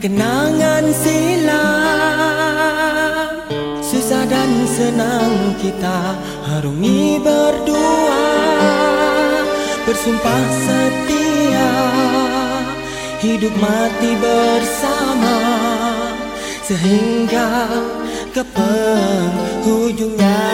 Kenangan silam, susah dan senang kita harungi berdua, bersumpah setia, hidup mati bersama, sehingga ke penghujungnya.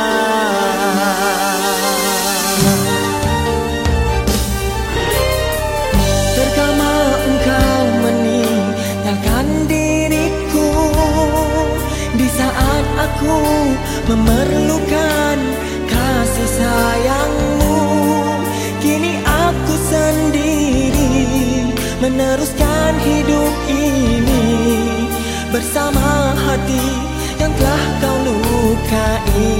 Terkama engkau meninggalkan diriku di saat aku memerlukan kasih sayangmu. Kini aku sendiri meneruskan hidup ini bersama hati yang telah kau lukai.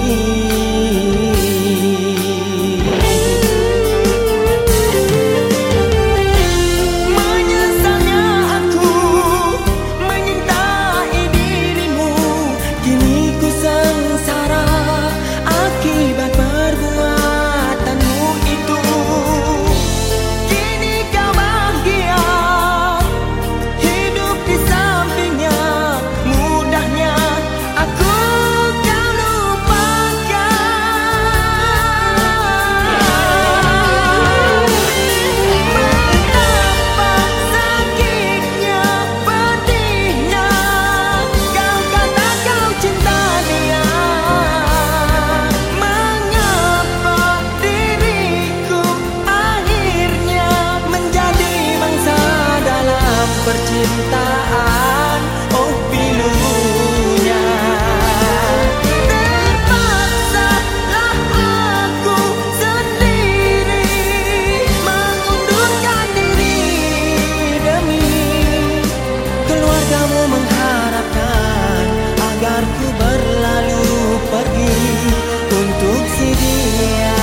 Percintaan, oh pilunya. Terpaksalah aku sendiri mengundurkan diri demi keluargamu, mengharapkan agar ku berlalu pergi untuk si dia.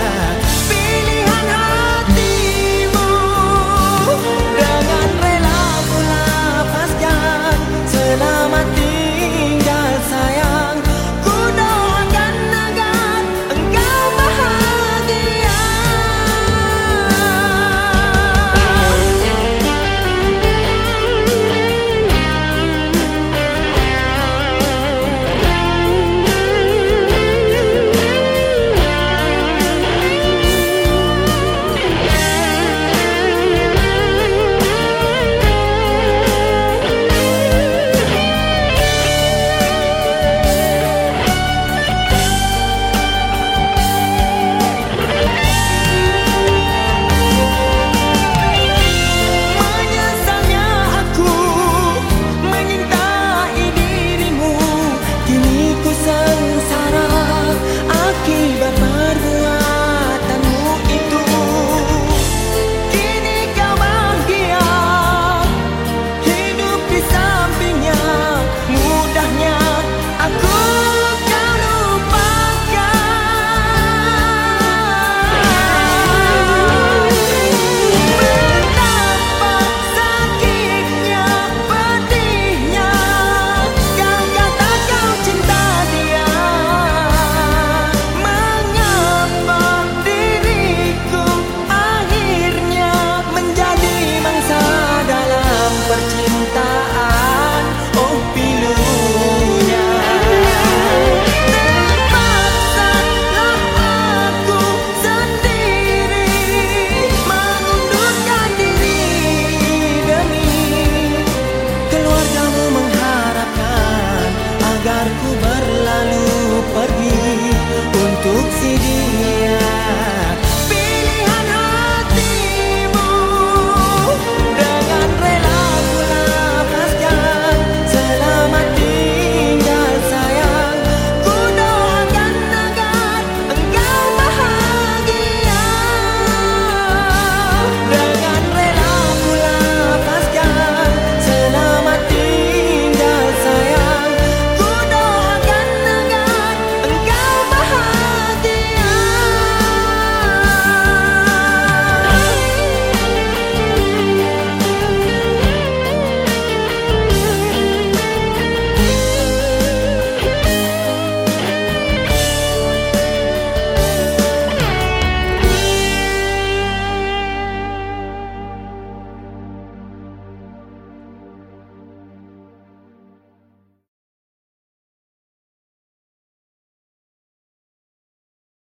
Selamat tinggal sayang, ku doakan agar engkau bahagia. Percintaan, oh pilunya. Terpaksalah aku sendiri mengundurkan diri demi keluargamu, mengharapkan agar ku berlalu pergi